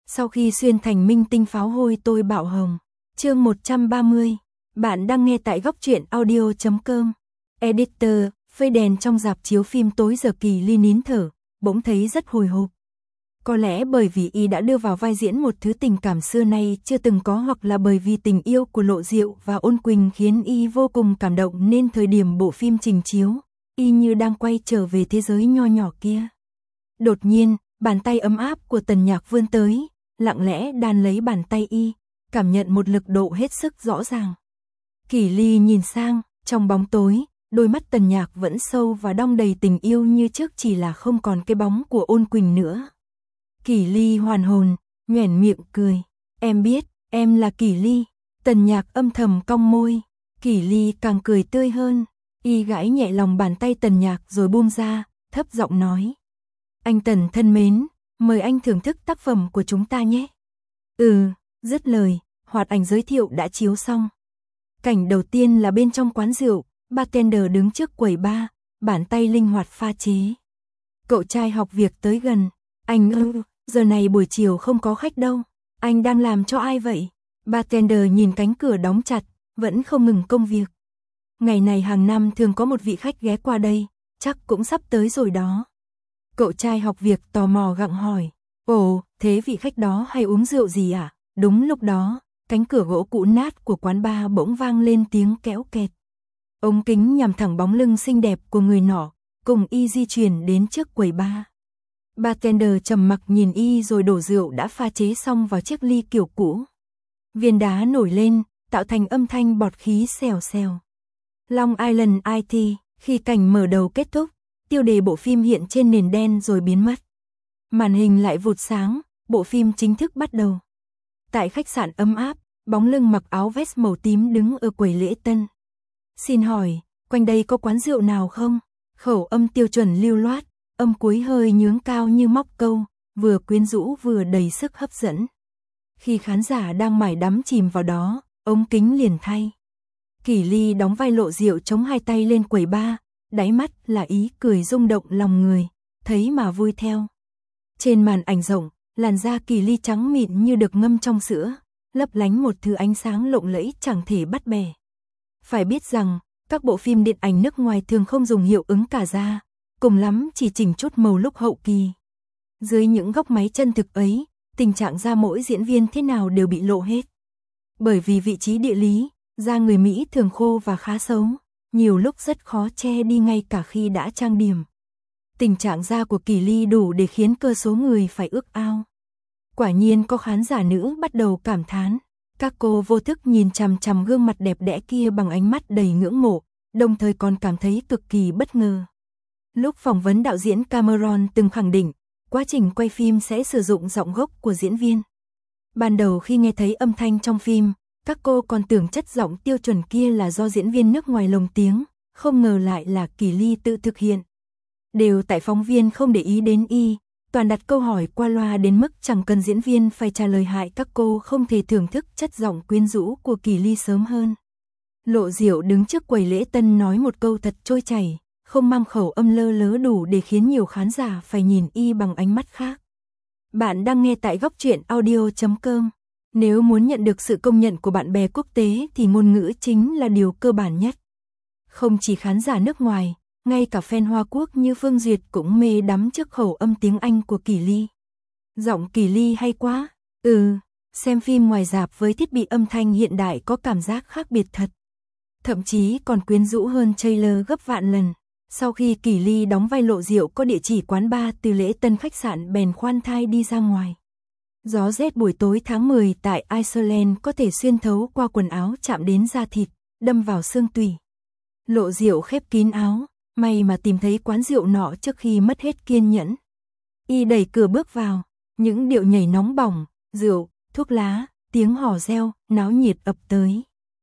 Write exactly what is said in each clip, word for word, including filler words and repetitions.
Sau khi xuyên thành minh tinh pháo hôi tôi bạo hồng. Chương một trăm ba mươi. Bạn đang nghe tại góc truyện audio chấm com. Editor, phơi đèn trong rạp chiếu phim tối giờ Kỳ Ly nín thở, bỗng thấy rất hồi hộp. Có lẽ bởi vì y đã đưa vào vai diễn một thứ tình cảm xưa nay chưa từng có, hoặc là bởi vì tình yêu của Lộ Diệu và Ôn Quỳnh khiến y vô cùng cảm động, nên thời điểm bộ phim trình chiếu, y như đang quay trở về thế giới nho nhỏ kia. Đột nhiên, bàn tay ấm áp của Tần Nhạc vươn tới, lặng lẽ đan lấy bàn tay y, cảm nhận một lực độ hết sức rõ ràng. Kỳ Ly nhìn sang, trong bóng tối, đôi mắt Tần Nhạc vẫn sâu và đong đầy tình yêu như trước, chỉ là không còn cái bóng của Ôn Quỳnh nữa. Kỳ Ly hoàn hồn, nhoẻn miệng cười. Em biết, em là Kỳ Ly. Tần Nhạc âm thầm cong môi. Kỳ Ly càng cười tươi hơn. Y gãi nhẹ lòng bàn tay Tần Nhạc rồi buông ra, thấp giọng nói. Anh Tần thân mến, mời anh thưởng thức tác phẩm của chúng ta nhé. Ừ, dứt lời, hoạt ảnh giới thiệu đã chiếu xong. Cảnh đầu tiên là bên trong quán rượu, bartender đứng trước quầy bar, bàn tay linh hoạt pha chế. Cậu trai học việc tới gần. Anh ư, giờ này buổi chiều không có khách đâu. Anh đang làm cho ai vậy? Bartender nhìn cánh cửa đóng chặt, vẫn không ngừng công việc. Ngày này hàng năm thường có một vị khách ghé qua đây, chắc cũng sắp tới rồi đó. Cậu trai học việc tò mò gặng hỏi. Ồ, thế vị khách đó hay uống rượu gì à? Đúng lúc đó, cánh cửa gỗ cũ nát của quán bar bỗng vang lên tiếng kéo kẹt. Ống kính nhằm thẳng bóng lưng xinh đẹp của người nọ, cùng y di chuyển đến trước quầy bar. Bartender trầm mặc nhìn y rồi đổ rượu đã pha chế xong vào chiếc ly kiểu cũ. Viên đá nổi lên, tạo thành âm thanh bọt khí xèo xèo. Long Island i tê, khi cảnh mở đầu kết thúc, tiêu đề bộ phim hiện trên nền đen rồi biến mất. Màn hình lại vụt sáng, bộ phim chính thức bắt đầu. Tại khách sạn ấm áp, bóng lưng mặc áo vest màu tím đứng ở quầy lễ tân. Xin hỏi, quanh đây có quán rượu nào không? Khẩu âm tiêu chuẩn lưu loát, âm cuối hơi nhướng cao như móc câu, vừa quyến rũ vừa đầy sức hấp dẫn. Khi khán giả đang mải đắm chìm vào đó, ống kính liền thay. Kỳ Ly đóng vai Lộ Diệu chống hai tay lên quầy bar, đáy mắt là ý cười rung động lòng người, thấy mà vui theo. Trên màn ảnh rộng, làn da Kỳ Ly trắng mịn như được ngâm trong sữa, lấp lánh một thứ ánh sáng lộng lẫy chẳng thể bắt bẻ. Phải biết rằng, các bộ phim điện ảnh nước ngoài thường không dùng hiệu ứng cả da, cùng lắm chỉ chỉnh chút màu lúc hậu kỳ. Dưới những góc máy chân thực ấy, tình trạng da mỗi diễn viên thế nào đều bị lộ hết. Bởi vì vị trí địa lý, da người Mỹ thường khô và khá xấu, nhiều lúc rất khó che đi ngay cả khi đã trang điểm. Tình trạng da của Kỳ Ly đủ để khiến cơ số người phải ước ao. Quả nhiên có khán giả nữ bắt đầu cảm thán. Các cô vô thức nhìn chằm chằm gương mặt đẹp đẽ kia bằng ánh mắt đầy ngưỡng mộ, đồng thời còn cảm thấy cực kỳ bất ngờ. Lúc phỏng vấn, đạo diễn Cameron từng khẳng định, quá trình quay phim sẽ sử dụng giọng gốc của diễn viên. Ban đầu khi nghe thấy âm thanh trong phim, các cô còn tưởng chất giọng tiêu chuẩn kia là do diễn viên nước ngoài lồng tiếng, không ngờ lại là Kỳ Ly tự thực hiện. Đều tại phóng viên không để ý đến y, toàn đặt câu hỏi qua loa đến mức chẳng cần diễn viên phải trả lời, hại các cô không thể thưởng thức chất giọng quyến rũ của Kỳ Ly sớm hơn. Lộ Diệu đứng trước quầy lễ tân nói một câu thật trôi chảy, không mang khẩu âm lơ lớ, đủ để khiến nhiều khán giả phải nhìn y bằng ánh mắt khác. Bạn đang nghe tại góc truyện audio chấm com. Nếu muốn nhận được sự công nhận của bạn bè quốc tế thì ngôn ngữ chính là điều cơ bản nhất. Không chỉ khán giả nước ngoài, ngay cả fan Hoa Quốc như Phương Duyệt cũng mê đắm trước khẩu âm tiếng Anh của Kỳ Ly. Giọng Kỳ Ly hay quá. Ừ, xem phim ngoài rạp với thiết bị âm thanh hiện đại có cảm giác khác biệt thật. Thậm chí còn quyến rũ hơn trailer gấp vạn lần. Sau khi Kỳ Ly đóng vai Lộ Diệu có địa chỉ quán bar từ lễ tân khách sạn bèn khoan thai đi ra ngoài. Gió rét buổi tối tháng mười tại Iceland có thể xuyên thấu qua quần áo chạm đến da thịt, đâm vào xương tủy. Lộ Diệu khép kín áo, may mà tìm thấy quán rượu nọ trước khi mất hết kiên nhẫn. Y đẩy cửa bước vào, những điệu nhảy nóng bỏng, rượu, thuốc lá, tiếng hò reo, náo nhiệt ập tới.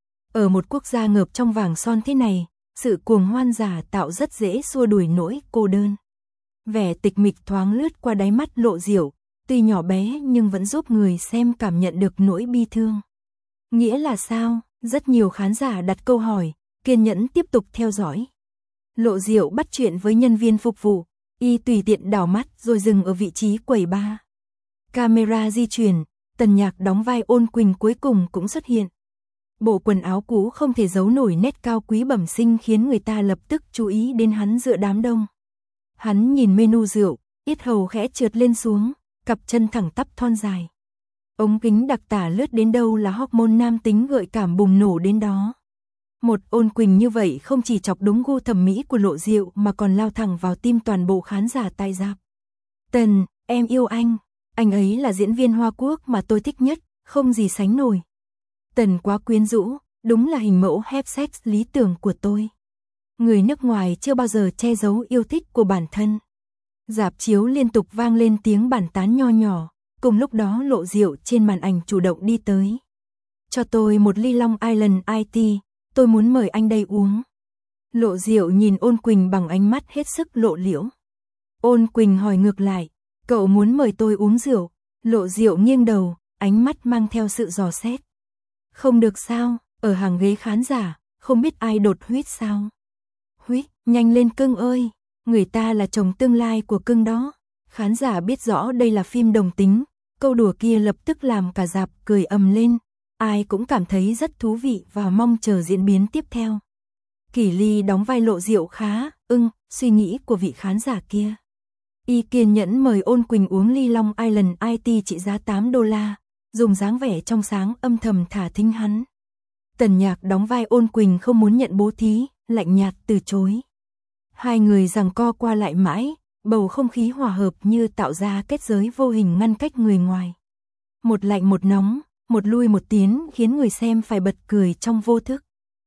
Ở một quốc gia ngợp trong vàng son thế này, sự cuồng hoan giả tạo rất dễ xua đuổi nỗi cô đơn. Vẻ tịch mịch thoáng lướt qua đáy mắt Lộ Diệu, tuy nhỏ bé nhưng vẫn giúp người xem cảm nhận được nỗi bi thương. Nghĩa là sao? Rất nhiều khán giả đặt câu hỏi, kiên nhẫn tiếp tục theo dõi. Lộ Diệu bắt chuyện với nhân viên phục vụ, y tùy tiện đảo mắt rồi dừng ở vị trí quầy bar. Camera di chuyển, Tần Nhạc đóng vai Ôn Quỳnh cuối cùng cũng xuất hiện. Bộ quần áo cũ không thể giấu nổi nét cao quý bẩm sinh khiến người ta lập tức chú ý đến hắn giữa đám đông. Hắn nhìn menu rượu, yết hầu khẽ trượt lên xuống, cặp chân thẳng tắp thon dài. Ống kính đặc tả lướt đến đâu là hormone nam tính gợi cảm bùng nổ đến đó. Một Ôn Quỳnh như vậy không chỉ chọc đúng gu thẩm mỹ của Lộ Diệu mà còn lao thẳng vào tim toàn bộ khán giả tại rạp. Tần, em yêu anh. Anh ấy là diễn viên Hoa Quốc mà tôi thích nhất, không gì sánh nổi. Tần quá quyến rũ, đúng là hình mẫu have sex lý tưởng của tôi. Người nước ngoài chưa bao giờ che giấu yêu thích của bản thân. Rạp chiếu liên tục vang lên tiếng bàn tán nho nhỏ, cùng lúc đó Lộ Diệu trên màn ảnh chủ động đi tới. Cho tôi một ly Long Island Iced Tea, tôi muốn mời anh đây uống. Lộ Diệu nhìn Ôn Quỳnh bằng ánh mắt hết sức lộ liễu. Ôn Quỳnh hỏi ngược lại, cậu muốn mời tôi uống rượu? Lộ Diệu nghiêng đầu, ánh mắt mang theo sự dò xét. Không được sao, ở hàng ghế khán giả, không biết ai đột huýt sao? Huýt, nhanh lên cưng ơi, người ta là chồng tương lai của cưng đó. Khán giả biết rõ đây là phim đồng tính, câu đùa kia lập tức làm cả rạp cười ầm lên. Ai cũng cảm thấy rất thú vị và mong chờ diễn biến tiếp theo. Kỷ Ly đóng vai Lộ Diệu khá ưng suy nghĩ của vị khán giả kia. Y kiên nhẫn mời Ôn Quỳnh uống ly Long Island Iced Tea trị giá tám đô la, dùng dáng vẻ trong sáng âm thầm thả thính hắn. Tần Nhạc đóng vai Ôn Quỳnh không muốn nhận bố thí, lạnh nhạt từ chối. Hai người giằng co qua lại mãi, bầu không khí hòa hợp như tạo ra kết giới vô hình ngăn cách người ngoài. Một lạnh một nóng, một lui một tiến khiến người xem phải bật cười trong vô thức.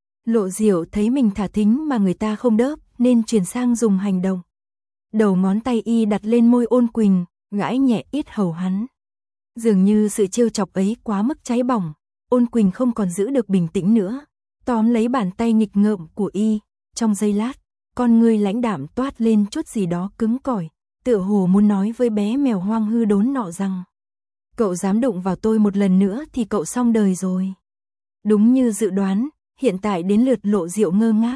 Lộ Diệu thấy mình thả thính mà người ta không đớp nên chuyển sang dùng hành động. Đầu ngón tay y đặt lên môi Ôn Quỳnh, gãi nhẹ yết hầu hắn. Dường như sự trêu chọc ấy quá mức cháy bỏng, Ôn Quỳnh không còn giữ được bình tĩnh nữa, tóm lấy bàn tay nghịch ngợm của y, trong giây lát, con ngươi lãnh đạm toát lên chút gì đó cứng cỏi, tựa hồ muốn nói với bé mèo hoang hư đốn nọ rằng: cậu dám đụng vào tôi một lần nữa thì cậu xong đời rồi. Đúng như dự đoán, hiện tại đến lượt Lộ Diệu ngơ ngác.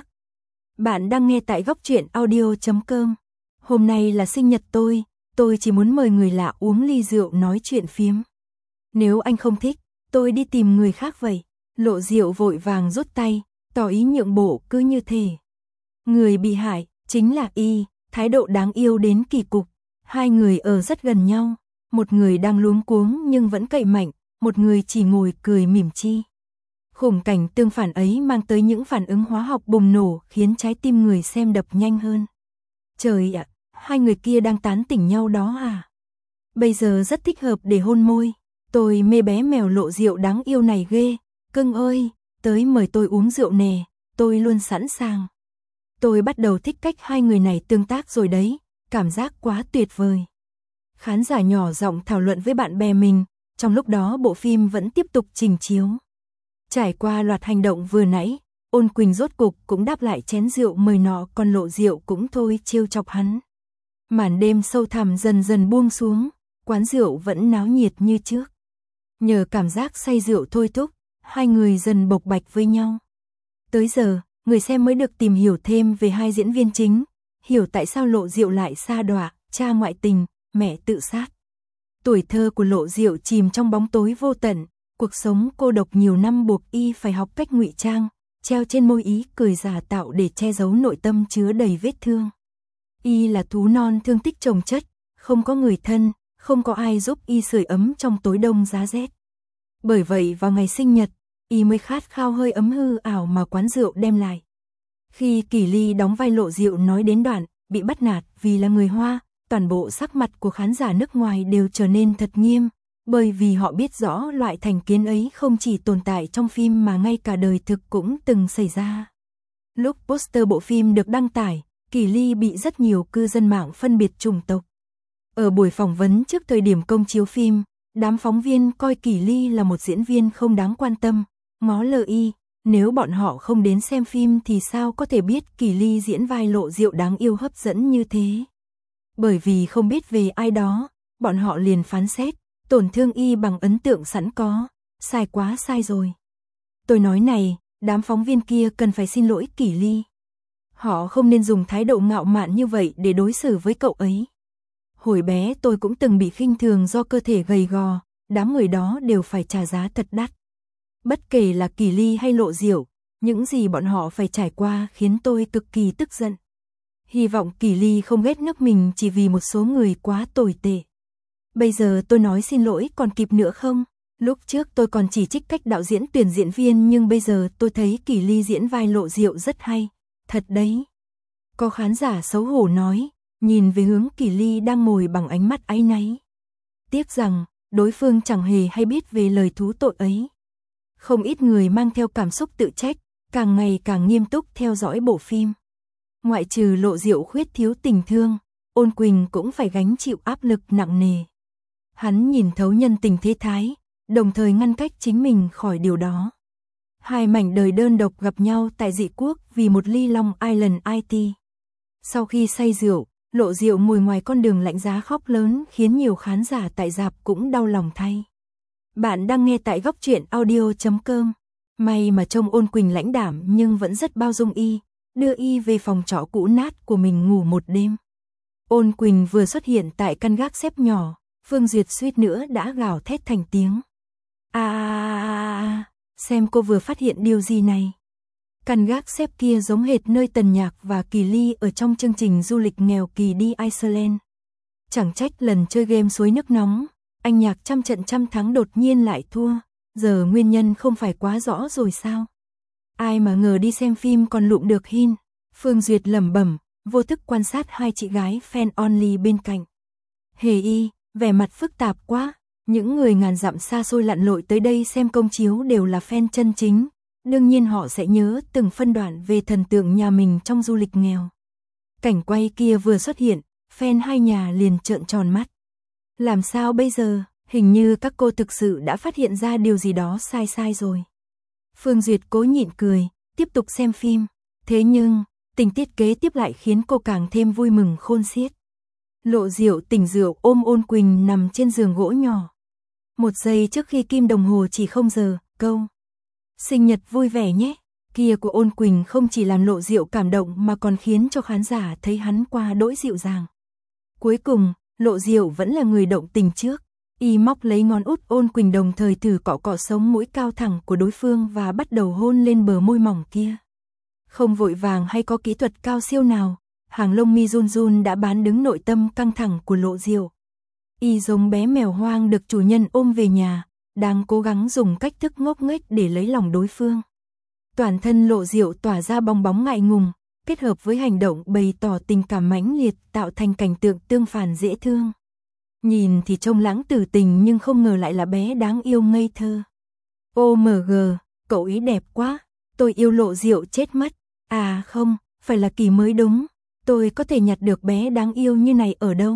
Bạn đang nghe tại góc truyện audio chấm com. Hôm nay là sinh nhật tôi, tôi chỉ muốn mời người lạ uống ly rượu nói chuyện phiếm. Nếu anh không thích, tôi đi tìm người khác vậy. Lộ Diệu vội vàng rút tay, tỏ ý nhượng bộ cứ như thế. Người bị hại chính là y, thái độ đáng yêu đến kỳ cục. Hai người ở rất gần nhau, một người đang luống cuống nhưng vẫn cậy mạnh, một người chỉ ngồi cười mỉm chi. Khung cảnh tương phản ấy mang tới những phản ứng hóa học bùng nổ khiến trái tim người xem đập nhanh hơn. Trời ạ, hai người kia đang tán tỉnh nhau đó à? Bây giờ rất thích hợp để hôn môi. Tôi mê bé mèo Lộ Diệu đáng yêu này ghê. Cưng ơi, tới mời tôi uống rượu nè, tôi luôn sẵn sàng. Tôi bắt đầu thích cách hai người này tương tác rồi đấy, cảm giác quá tuyệt vời. Khán giả nhỏ giọng thảo luận với bạn bè mình, trong lúc đó bộ phim vẫn tiếp tục trình chiếu. Trải qua loạt hành động vừa nãy, Ôn Quỳnh rốt cục cũng đáp lại chén rượu mời nọ, còn Lộ Diệu cũng thôi trêu chọc hắn. Màn đêm sâu thẳm dần dần buông xuống, quán rượu vẫn náo nhiệt như trước. Nhờ cảm giác say rượu thôi thúc, hai người dần bộc bạch với nhau. Tới giờ, người xem mới được tìm hiểu thêm về hai diễn viên chính, hiểu tại sao Lộ Diệu lại sa đọa, cha ngoại tình, mẹ tự sát. Tuổi thơ của Lộ Diệu chìm trong bóng tối vô tận, cuộc sống cô độc nhiều năm buộc y phải học cách ngụy trang, treo trên môi ý cười giả tạo để che giấu nội tâm chứa đầy vết thương. Y là thú non thương tích chồng chất, không có người thân, không có ai giúp y sưởi ấm trong tối đông giá rét. Bởi vậy vào ngày sinh nhật, y mới khát khao hơi ấm hư ảo mà quán rượu đem lại. Khi Kỷ Ly đóng vai Lộ Diệu nói đến đoạn bị bắt nạt vì là người Hoa, toàn bộ sắc mặt của khán giả nước ngoài đều trở nên thật nghiêm, bởi vì họ biết rõ loại thành kiến ấy không chỉ tồn tại trong phim mà ngay cả đời thực cũng từng xảy ra. Lúc poster bộ phim được đăng tải, Kỷ Ly bị rất nhiều cư dân mạng phân biệt chủng tộc. Ở buổi phỏng vấn trước thời điểm công chiếu phim, đám phóng viên coi Kỷ Ly là một diễn viên không đáng quan tâm, ngó lơ y, nếu bọn họ không đến xem phim thì sao có thể biết Kỷ Ly diễn vai Lộ Diệu đáng yêu hấp dẫn như thế. Bởi vì không biết về ai đó, bọn họ liền phán xét, tổn thương y bằng ấn tượng sẵn có, sai quá sai rồi. Tôi nói này, đám phóng viên kia cần phải xin lỗi Kỷ Ly. Họ không nên dùng thái độ ngạo mạn như vậy để đối xử với cậu ấy. Hồi bé tôi cũng từng bị khinh thường do cơ thể gầy gò, đám người đó đều phải trả giá thật đắt. Bất kể là Kỳ Ly hay Lộ Diệu, những gì bọn họ phải trải qua khiến tôi cực kỳ tức giận. Hy vọng Kỳ Ly không ghét nước mình chỉ vì một số người quá tồi tệ. Bây giờ tôi nói xin lỗi còn kịp nữa không? Lúc trước tôi còn chỉ trích cách đạo diễn tuyển diễn viên, nhưng bây giờ tôi thấy Kỳ Ly diễn vai Lộ Diệu rất hay. Thật đấy. Có khán giả xấu hổ nói, nhìn về hướng Kỳ Ly đang ngồi bằng ánh mắt áy náy. Tiếc rằng, đối phương chẳng hề hay biết về lời thú tội ấy. Không ít người mang theo cảm xúc tự trách, càng ngày càng nghiêm túc theo dõi bộ phim. Ngoại trừ Lộ Diệu khuyết thiếu tình thương, Ôn Quỳnh cũng phải gánh chịu áp lực nặng nề. Hắn nhìn thấu nhân tình thế thái, đồng thời ngăn cách chính mình khỏi điều đó. Hai mảnh đời đơn độc gặp nhau tại dị quốc vì một ly Long Island i tê. Sau khi say rượu, Lộ Diệu ngồi ngoài con đường lạnh giá khóc lớn, khiến nhiều khán giả tại rạp cũng đau lòng thay. Bạn đang nghe tại góc truyện audio chấm com. May mà trông Ôn Quỳnh lãnh đạm nhưng vẫn rất bao dung y, đưa y về phòng trọ cũ nát của mình ngủ một đêm. Ôn Quỳnh vừa xuất hiện tại căn gác xếp nhỏ, Phương Duyệt suýt nữa đã gào thét thành tiếng. À, à, à, à, xem cô vừa phát hiện điều gì này. Căn gác xếp kia giống hệt nơi Tần Nhạc và Kỳ Ly ở trong chương trình du lịch nghèo kỳ đi Iceland. Chẳng trách lần chơi game suối nước nóng, anh Nhạc trăm trận trăm thắng đột nhiên lại thua, giờ nguyên nhân không phải quá rõ rồi sao? Ai mà ngờ đi xem phim còn lụm được hin. Phương Duyệt lẩm bẩm, vô thức quan sát hai chị gái fan only bên cạnh. Hề y, vẻ mặt phức tạp quá, những người ngàn dặm xa xôi lặn lội tới đây xem công chiếu đều là fan chân chính, đương nhiên họ sẽ nhớ từng phân đoạn về thần tượng nhà mình trong du lịch nghèo. Cảnh quay kia vừa xuất hiện, fan hai nhà liền trợn tròn mắt. Làm sao bây giờ, hình như các cô thực sự đã phát hiện ra điều gì đó sai sai rồi. Phương Duyệt cố nhịn cười, tiếp tục xem phim, thế nhưng, tình tiết kế tiếp lại khiến cô càng thêm vui mừng khôn xiết. Lộ Diệu tỉnh rượu ôm Ôn Quỳnh nằm trên giường gỗ nhỏ. Một giây trước khi kim đồng hồ chỉ không giờ, câu sinh nhật vui vẻ nhé kia của Ôn Quỳnh không chỉ làm Lộ Diệu cảm động mà còn khiến cho khán giả thấy hắn qua đỗi dịu dàng. Cuối cùng, Lộ Diệu vẫn là người động tình trước. Y móc lấy ngón út Ôn Quỳnh, đồng thời thử cọ cọ sống mũi cao thẳng của đối phương và bắt đầu hôn lên bờ môi mỏng kia. Không vội vàng hay có kỹ thuật cao siêu nào, hàng lông mi run run đã bán đứng nội tâm căng thẳng của Lộ Diệu. Y giống bé mèo hoang được chủ nhân ôm về nhà, đang cố gắng dùng cách thức ngốc nghếch để lấy lòng đối phương. Toàn thân Lộ Diệu tỏa ra bong bóng ngại ngùng, kết hợp với hành động bày tỏ tình cảm mãnh liệt tạo thành cảnh tượng tương phản dễ thương. Nhìn thì trông lãng tử tình nhưng không ngờ lại là bé đáng yêu ngây thơ. ô em giê, cậu ý đẹp quá, tôi yêu Lộ Diệu chết mất. À không, phải là Kỳ mới đúng, tôi có thể nhặt được bé đáng yêu như này ở đâu?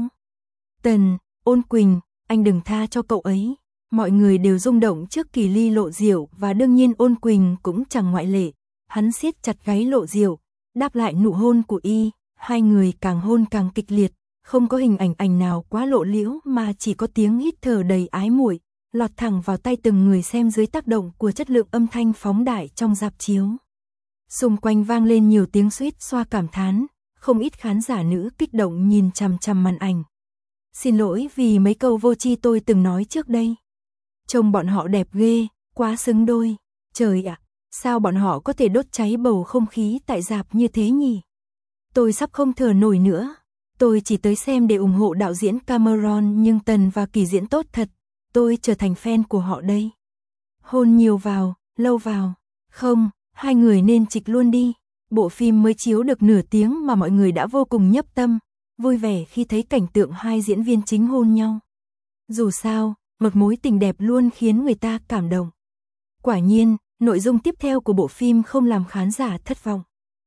Tần, Ôn Quỳnh, anh đừng tha cho cậu ấy. Mọi người đều rung động trước Kỳ Ly Lộ Diệu và đương nhiên Ôn Quỳnh cũng chẳng ngoại lệ. Hắn siết chặt gáy Lộ Diệu, đáp lại nụ hôn của y, hai người càng hôn càng kịch liệt, không có hình ảnh ảnh nào quá lộ liễu mà chỉ có tiếng hít thở đầy ái muội, lọt thẳng vào tai từng người xem dưới tác động của chất lượng âm thanh phóng đại trong rạp chiếu. Xung quanh vang lên nhiều tiếng suýt xoa cảm thán, không ít khán giả nữ kích động nhìn chằm chằm màn ảnh. Xin lỗi vì mấy câu vô tri tôi từng nói trước đây. Trông bọn họ đẹp ghê, quá xứng đôi. Trời ạ, sao bọn họ có thể đốt cháy bầu không khí tại rạp như thế nhỉ? Tôi sắp không thở nổi nữa. Tôi chỉ tới xem để ủng hộ đạo diễn Cameron nhưng Tần và Kỳ diễn tốt thật. Tôi trở thành fan của họ đây. Hôn nhiều vào, lâu vào. Không, hai người nên trịch luôn đi. Bộ phim mới chiếu được nửa tiếng mà mọi người đã vô cùng nhấp tâm, vui vẻ khi thấy cảnh tượng hai diễn viên chính hôn nhau. Dù sao, một mối tình đẹp luôn khiến người ta cảm động. Quả nhiên, nội dung tiếp theo của bộ phim không làm khán giả thất vọng.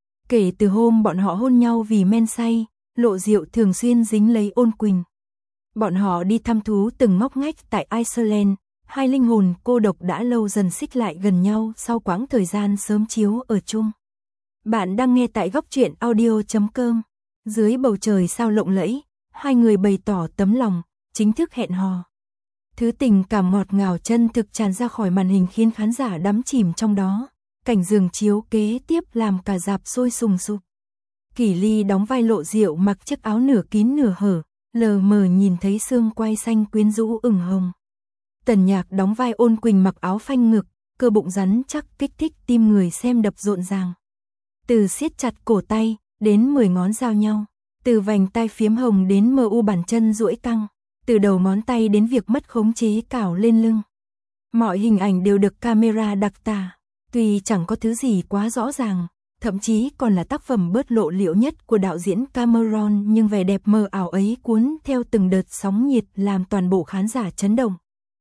Kể từ hôm bọn họ hôn nhau vì men say, Lộ Diệu thường xuyên dính lấy Ôn Quỳnh. Bọn họ đi thăm thú từng ngóc ngách tại Iceland, hai linh hồn cô độc đã lâu dần xích lại gần nhau sau quãng thời gian sớm chiếu ở chung. Bạn đang nghe tại góc truyện audio chấm com. Dưới bầu trời sao lộng lẫy, hai người bày tỏ tấm lòng, chính thức hẹn hò. Thứ tình cảm ngọt ngào chân thực tràn ra khỏi màn hình khiến khán giả đắm chìm trong đó. Cảnh giường chiếu kế tiếp làm cả rạp sôi sùng sục. Kỳ Ly đóng vai Lộ Diệu mặc chiếc áo nửa kín nửa hở, lờ mờ nhìn thấy xương quai xanh quyến rũ ửng hồng. Tần Nhạc đóng vai Ôn Quỳnh mặc áo phanh ngực, cơ bụng rắn chắc kích thích tim người xem đập rộn ràng. Từ siết chặt cổ tay, đến mười ngón giao nhau, từ vành tai phiếm hồng đến mờ u bàn chân duỗi căng, từ đầu ngón tay đến việc mất khống chế cào lên lưng. Mọi hình ảnh đều được camera đặc tả, tuy chẳng có thứ gì quá rõ ràng, thậm chí còn là tác phẩm bớt lộ liễu nhất của đạo diễn Cameron, nhưng vẻ đẹp mờ ảo ấy cuốn theo từng đợt sóng nhiệt làm toàn bộ khán giả chấn động.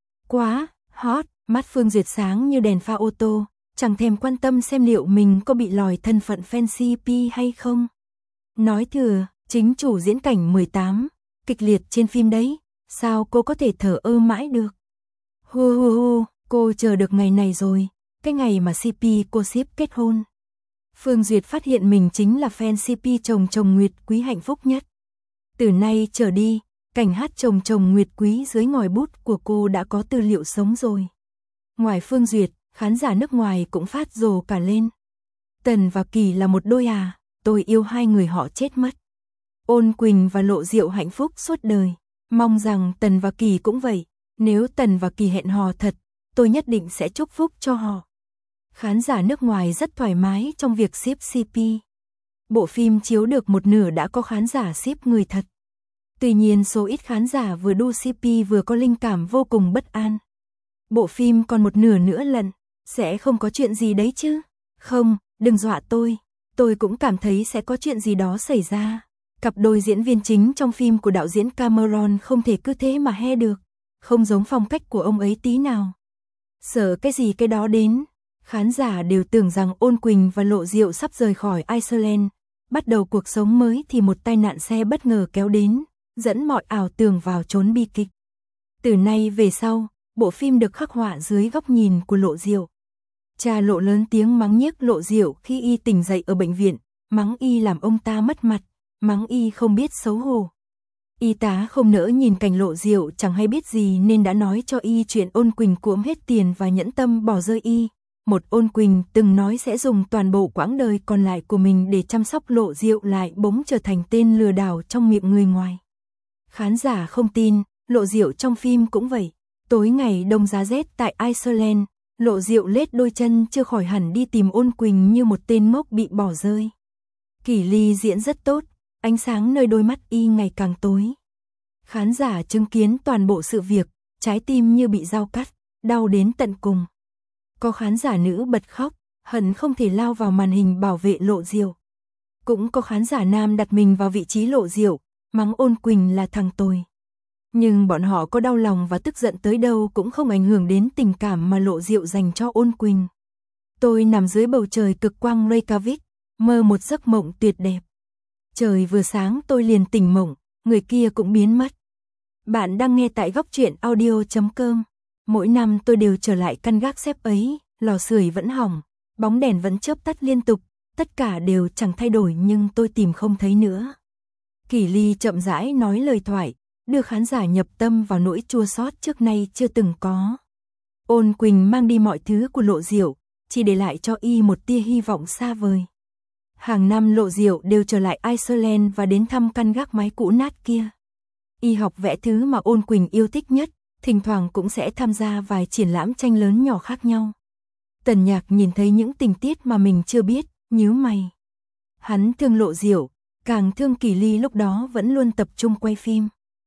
Quá hot, mắt Phương Duyệt sáng như đèn pha ô tô, chẳng thèm quan tâm xem liệu mình có bị lòi thân phận fan xê pê hay không. Nói thừa, chính chủ diễn cảnh mười tám, kịch liệt trên phim đấy, sao cô có thể thở ơ mãi được. Hu hu hu, cô chờ được ngày này rồi, cái ngày mà xê pê cô ship kết hôn. Phương Duyệt phát hiện mình chính là fan xê pê chồng chồng Nguyệt Quý hạnh phúc nhất. Từ nay trở đi, cảnh hát chồng chồng Nguyệt Quý dưới ngòi bút của cô đã có tư liệu sống rồi. Ngoài Phương Duyệt, khán giả nước ngoài cũng phát rồ cả lên. Tần và Kỳ là một đôi à, tôi yêu hai người họ chết mất. Ôn Quỳnh và Lộ Diệu hạnh phúc suốt đời, mong rằng Tần và Kỳ cũng vậy. Nếu Tần và Kỳ hẹn hò thật, tôi nhất định sẽ chúc phúc cho họ. Khán giả nước ngoài rất thoải mái trong việc ship xê pê. Bộ phim chiếu được một nửa đã có khán giả ship người thật. Tuy nhiên số ít khán giả vừa đu xê pê vừa có linh cảm vô cùng bất an. Bộ phim còn một nửa nữa lận, sẽ không có chuyện gì đấy chứ? Không, đừng dọa tôi, tôi cũng cảm thấy sẽ có chuyện gì đó xảy ra. Cặp đôi diễn viên chính trong phim của đạo diễn Cameron không thể cứ thế mà he được, không giống phong cách của ông ấy tí nào. Sợ cái gì cái đó đến. Khán giả đều tưởng rằng Ôn Quỳnh và Lộ Diệu sắp rời khỏi Iceland, bắt đầu cuộc sống mới thì một tai nạn xe bất ngờ kéo đến, dẫn mọi ảo tưởng vào chốn bi kịch. Từ nay về sau, bộ phim được khắc họa dưới góc nhìn của Lộ Diệu. Cha Lộ lớn tiếng mắng nhiếc Lộ Diệu khi y tỉnh dậy ở bệnh viện, mắng y làm ông ta mất mặt, mắng y không biết xấu hổ. Y tá không nỡ nhìn cảnh Lộ Diệu chẳng hay biết gì nên đã nói cho y chuyện Ôn Quỳnh cuỗm hết tiền và nhẫn tâm bỏ rơi y. Một Ôn Quỳnh từng nói sẽ dùng toàn bộ quãng đời còn lại của mình để chăm sóc Lộ Diệu lại bỗng trở thành tên lừa đảo trong miệng người ngoài. Khán giả không tin, Lộ Diệu trong phim cũng vậy. Tối ngày đông giá rét tại Iceland, Lộ Diệu lết đôi chân chưa khỏi hẳn đi tìm Ôn Quỳnh như một tên ngốc bị bỏ rơi. Kỷ Ly diễn rất tốt, ánh sáng nơi đôi mắt y ngày càng tối. Khán giả chứng kiến toàn bộ sự việc, trái tim như bị dao cắt, đau đến tận cùng. Có khán giả nữ bật khóc, hận không thể lao vào màn hình bảo vệ Lộ Diệu. Cũng có khán giả nam đặt mình vào vị trí Lộ Diệu, mắng Ôn Quỳnh là thằng tồi. Nhưng bọn họ có đau lòng và tức giận tới đâu cũng không ảnh hưởng đến tình cảm mà Lộ Diệu dành cho Ôn Quỳnh. Tôi nằm dưới bầu trời cực quang Reykjavik, mơ một giấc mộng tuyệt đẹp. Trời vừa sáng tôi liền tỉnh mộng, người kia cũng biến mất. Bạn đang nghe tại góc truyện audio chấm com. Mỗi năm tôi đều trở lại căn gác xếp ấy, lò sưởi vẫn hỏng, bóng đèn vẫn chớp tắt liên tục, tất cả đều chẳng thay đổi nhưng tôi tìm không thấy nữa. Kỷ Ly chậm rãi nói lời thoại, đưa khán giả nhập tâm vào nỗi chua xót trước nay chưa từng có. Ôn Quỳnh mang đi mọi thứ của Lộ Diệu, chỉ để lại cho y một tia hy vọng xa vời. Hàng năm Lộ Diệu đều trở lại Iceland và đến thăm căn gác mái cũ nát kia. Y học vẽ thứ mà Ôn Quỳnh yêu thích nhất, thỉnh thoảng cũng sẽ tham gia vài triển lãm tranh lớn nhỏ khác nhau. Tần Nhạc nhìn thấy những tình tiết mà mình chưa biết, nhíu mày. Hắn thương Lộ Diệu, càng thương Kỷ Ly lúc đó vẫn luôn tập trung quay phim.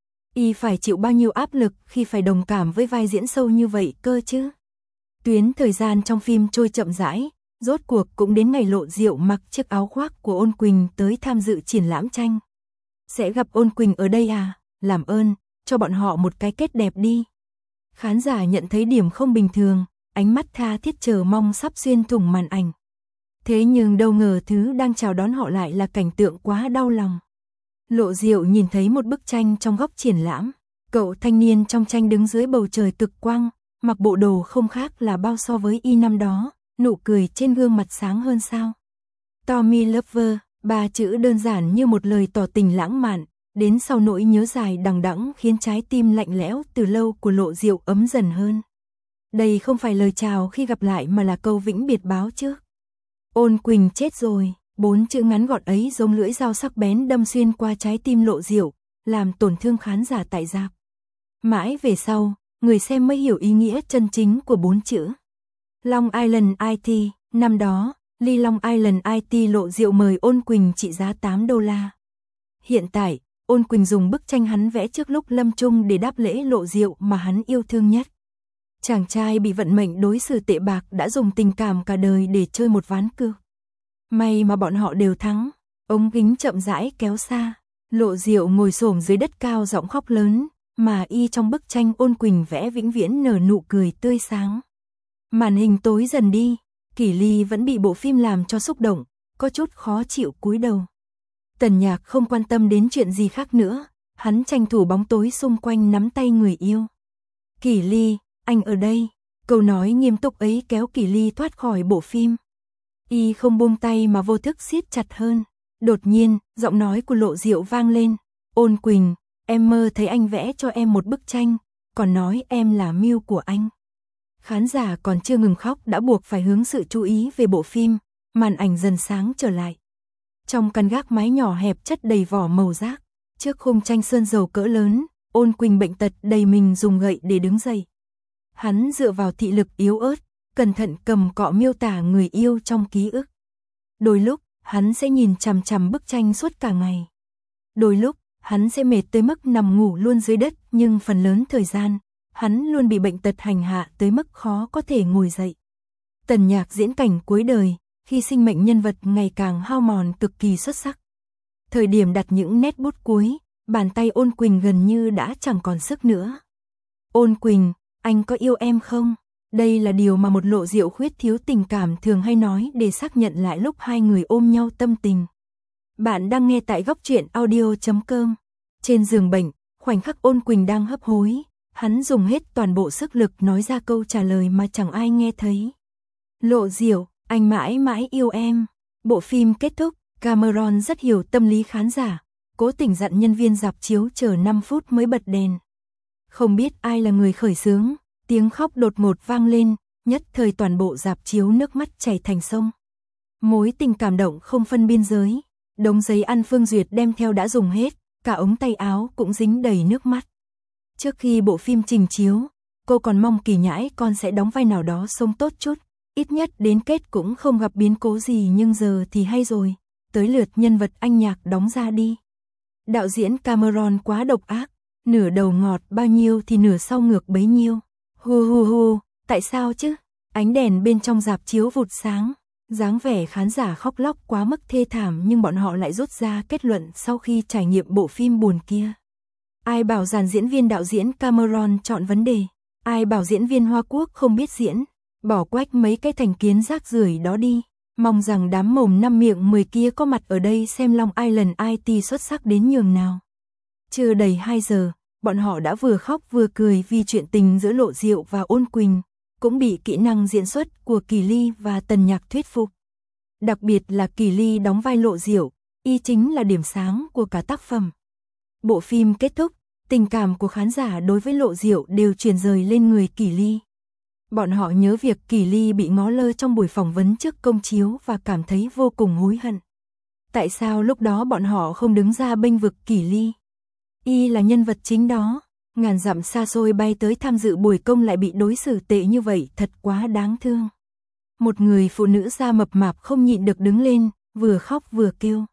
Y phải chịu bao nhiêu áp lực khi phải đồng cảm với vai diễn sâu như vậy cơ chứ. Tuyến thời gian trong phim trôi chậm rãi, rốt cuộc cũng đến ngày Lộ Diệu mặc chiếc áo khoác của Ôn Quỳnh tới tham dự triển lãm tranh. Sẽ gặp Ôn Quỳnh ở đây à? Làm ơn, cho bọn họ một cái kết đẹp đi. Khán giả nhận thấy điểm không bình thường, ánh mắt tha thiết chờ mong sắp xuyên thủng màn ảnh. Thế nhưng đâu ngờ thứ đang chào đón họ lại là cảnh tượng quá đau lòng. Lộ Diệu nhìn thấy một bức tranh trong góc triển lãm, cậu thanh niên trong tranh đứng dưới bầu trời cực quang, mặc bộ đồ không khác là bao so với y năm đó, nụ cười trên gương mặt sáng hơn sao. Tommy Lover, ba chữ đơn giản như một lời tỏ tình lãng mạn, đến sau nỗi nhớ dài đằng đẵng khiến trái tim lạnh lẽo từ lâu của Lộ Diệu ấm dần hơn. Đây không phải lời chào khi gặp lại mà là câu vĩnh biệt báo trước. Ôn Quỳnh chết rồi, bốn chữ ngắn gọn ấy giống lưỡi dao sắc bén đâm xuyên qua trái tim Lộ Diệu, làm tổn thương khán giả tại rạp. Mãi về sau, người xem mới hiểu ý nghĩa chân chính của bốn chữ. Long Island i tê, năm đó, Lee Long Island i tê lộ rượu mời Ôn Quỳnh trị giá tám đô la. Hiện tại, Ôn Quỳnh dùng bức tranh hắn vẽ trước lúc lâm chung để đáp lễ lộ rượu mà hắn yêu thương nhất. Chàng trai bị vận mệnh đối xử tệ bạc đã dùng tình cảm cả đời để chơi một ván cược. May mà bọn họ đều thắng. Ống kính chậm rãi kéo xa, Lộ Diệu ngồi xổm dưới đất cao giọng khóc lớn, mà y trong bức tranh Ôn Quỳnh vẽ vĩnh viễn nở nụ cười tươi sáng. Màn hình tối dần đi, Kỷ Ly vẫn bị bộ phim làm cho xúc động, có chút khó chịu cúi đầu. Tần Nhạc không quan tâm đến chuyện gì khác nữa, hắn tranh thủ bóng tối xung quanh nắm tay người yêu. Kỷ Ly, anh ở đây, câu nói nghiêm túc ấy kéo Kỷ Ly thoát khỏi bộ phim. Y không buông tay mà vô thức siết chặt hơn. Đột nhiên, giọng nói của Lộ Diệu vang lên. Ôn Quỳnh, em mơ thấy anh vẽ cho em một bức tranh, còn nói em là muse của anh. Khán giả còn chưa ngừng khóc đã buộc phải hướng sự chú ý về bộ phim, màn ảnh dần sáng trở lại. Trong căn gác mái nhỏ hẹp chất đầy vỏ màu rác, trước khung tranh sơn dầu cỡ lớn, Ôn Quỳnh bệnh tật đầy mình dùng gậy để đứng dậy. Hắn dựa vào thị lực yếu ớt, cẩn thận cầm cọ miêu tả người yêu trong ký ức. Đôi lúc, hắn sẽ nhìn chằm chằm bức tranh suốt cả ngày. Đôi lúc, hắn sẽ mệt tới mức nằm ngủ luôn dưới đất, nhưng phần lớn thời gian, hắn luôn bị bệnh tật hành hạ tới mức khó có thể ngồi dậy. Tần Nhạc diễn cảnh cuối đời, khi sinh mệnh nhân vật ngày càng hao mòn cực kỳ xuất sắc. Thời điểm đặt những nét bút cuối, bàn tay Ôn Quỳnh gần như đã chẳng còn sức nữa. Ôn Quỳnh, anh có yêu em không? Đây là điều mà một Lộ Diệu khuyết thiếu tình cảm thường hay nói để xác nhận lại lúc hai người ôm nhau tâm tình. Bạn đang nghe tại góc truyện audio chấm com. Trên giường bệnh, khoảnh khắc Ôn Quỳnh đang hấp hối, hắn dùng hết toàn bộ sức lực nói ra câu trả lời mà chẳng ai nghe thấy. Lộ Diệu, anh mãi mãi yêu em. Bộ phim kết thúc, Cameron rất hiểu tâm lý khán giả, cố tình dặn nhân viên rạp chiếu chờ năm phút mới bật đèn. Không biết ai là người khởi xướng, tiếng khóc đột ngột vang lên, nhất thời toàn bộ rạp chiếu nước mắt chảy thành sông. Mối tình cảm động không phân biên giới, đống giấy ăn Phương Duyệt đem theo đã dùng hết, cả ống tay áo cũng dính đầy nước mắt. Trước khi bộ phim trình chiếu, cô còn mong Kỳ Nhãi con sẽ đóng vai nào đó sống tốt chút, ít nhất đến kết cũng không gặp biến cố gì, nhưng giờ thì hay rồi, tới lượt nhân vật anh Nhạc đóng ra đi. Đạo diễn Cameron quá độc ác, nửa đầu ngọt bao nhiêu thì nửa sau ngược bấy nhiêu. Hu hu hu, tại sao chứ? Ánh đèn bên trong rạp chiếu vụt sáng, dáng vẻ khán giả khóc lóc quá mức thê thảm, nhưng bọn họ lại rút ra kết luận sau khi trải nghiệm bộ phim buồn kia. Ai bảo dàn diễn viên đạo diễn Cameron chọn vấn đề, ai bảo diễn viên Hoa Quốc không biết diễn, bỏ quách mấy cái thành kiến rác rưởi đó đi. Mong rằng đám mồm năm miệng mười kia có mặt ở đây xem Long Island i tê xuất sắc đến nhường nào. Chưa đầy hai giờ, bọn họ đã vừa khóc vừa cười vì chuyện tình giữa Lộ Diệu và Ôn Quỳnh, cũng bị kỹ năng diễn xuất của Kỳ Ly và Tần Nhạc thuyết phục. Đặc biệt là Kỳ Ly đóng vai Lộ Diệu, y chính là điểm sáng của cả tác phẩm. Bộ phim kết thúc, tình cảm của khán giả đối với Lộ Diệu đều chuyển rời lên người Kỳ Ly. Bọn họ nhớ việc Kỳ Ly bị ngó lơ trong buổi phỏng vấn trước công chiếu và cảm thấy vô cùng hối hận. Tại sao lúc đó bọn họ không đứng ra bênh vực Kỳ Ly? Y là nhân vật chính đó, ngàn dặm xa xôi bay tới tham dự buổi công lại bị đối xử tệ như vậy, thật quá đáng thương. Một người phụ nữ da mập mạp không nhịn được đứng lên, vừa khóc vừa kêu.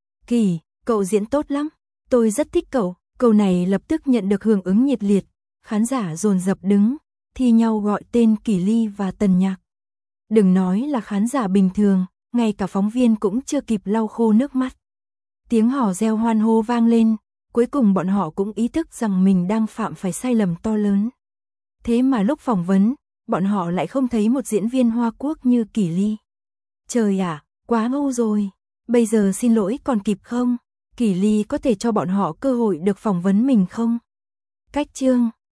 Kỳ, cậu diễn tốt lắm, tôi rất thích cậu. Câu này lập tức nhận được hưởng ứng nhiệt liệt, khán giả dồn dập đứng, thi nhau gọi tên Kỳ Ly và Tần Nhạc. Đừng nói là khán giả bình thường, ngay cả phóng viên cũng chưa kịp lau khô nước mắt. Tiếng hò reo hoan hô vang lên, cuối cùng bọn họ cũng ý thức rằng mình đang phạm phải sai lầm to lớn. Thế mà lúc phỏng vấn, bọn họ lại không thấy một diễn viên Hoa Quốc như Kỳ Ly. Trời ạ, quá ngu rồi, bây giờ xin lỗi còn kịp không? Kỳ Ly có thể cho bọn họ cơ hội được phỏng vấn mình không? Cách chương